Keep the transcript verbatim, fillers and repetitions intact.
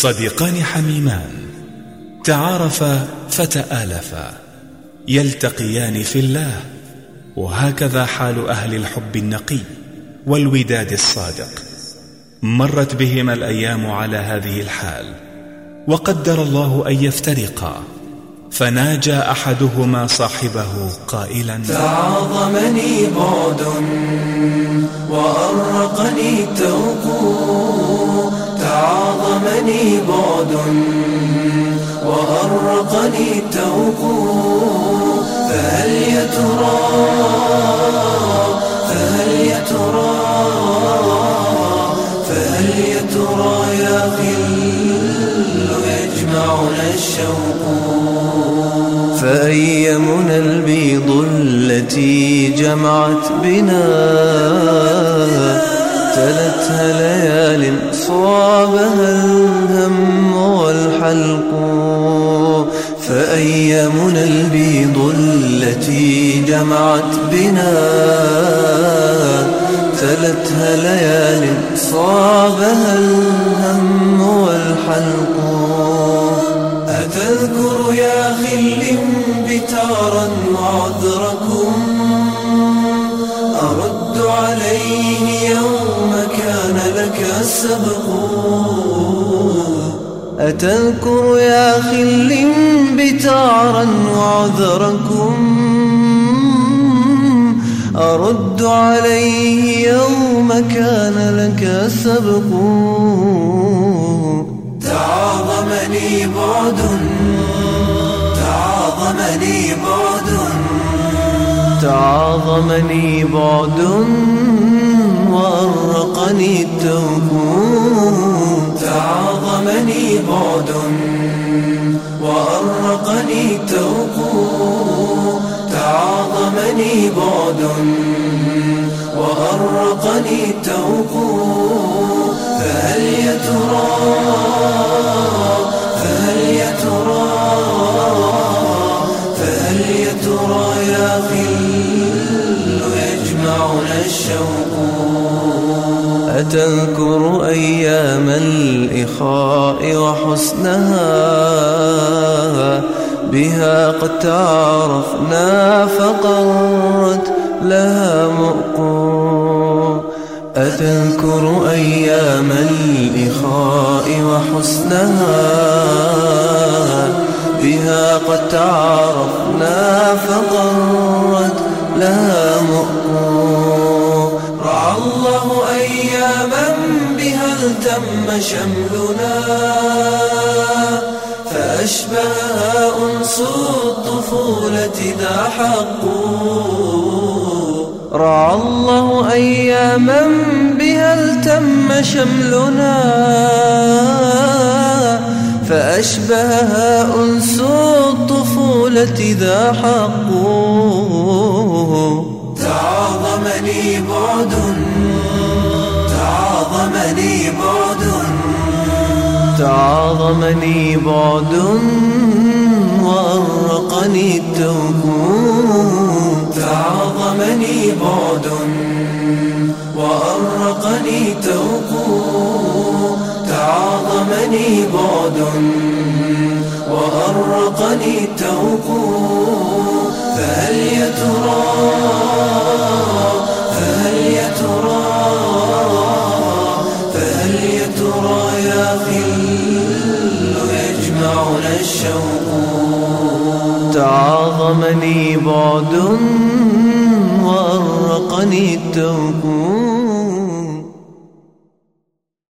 صديقان حميمان تعارفا فتآلفا يلتقيان في الله، وهكذا حال أهل الحب النقي والوداد الصادق. مرت بهما الأيام على هذه الحال، وقدر الله أن يفترقا، فناجى أحدهما صاحبه قائلا: تعاظمني بعد وأرقني التوق، تعاظمني بعد وأرقني التوق، فهل يا ترى فهل يا ترى فهل يا ترى يا خل يجمعنا الشوق، فأيمنا البيض التي جمعت بنا، تلتها ليال صابها الهم والحلق، فأيمنا البيض التي جمعت بنا، تلتها ليال صابها الهم والحلق. أتذكر يا خل بتارا وعذركم، أرد عليه يوم كان لك السبق، أتذكر يا خل بتارا وعذركم، أرد عليه يوم كان لك السبق، تعاظمني بعد تعاظمني بعد تعاظمني بعد وأرقني التوق، تعاظمني بعد وأرقني التوق، تعاظمني بعد وأرقني التوق، فهل يا ترى فهل يا ترى فهل يا ترى يا خل يجمعنا الشوق. أتذكر أيام الإخاء وحسنها، بها قد تعرفنا فقرت لها مؤق، أتذكر أيام الإخاء وحسنها، بها قد تعرفنا فقرت لها مؤق، رعى الله أياما بها التم شملنا، فأشبهها أنس الطفولة ذا حق، رعى الله أياما بها التم شملنا، فأشبهها أنس الطفولة ذا حق، تعاظمني بعد تعاظمني بعد تعاظمني بعد وأرقني التوق، تعاظمني بعد وأرقني التوق، تعاظمني بعد وأرقني التوق، فهل يا ترى فهل يا ترى فهل يا ترى يا خل يجمعنا الشوق، تعاظمني بعد وأرقني التوق.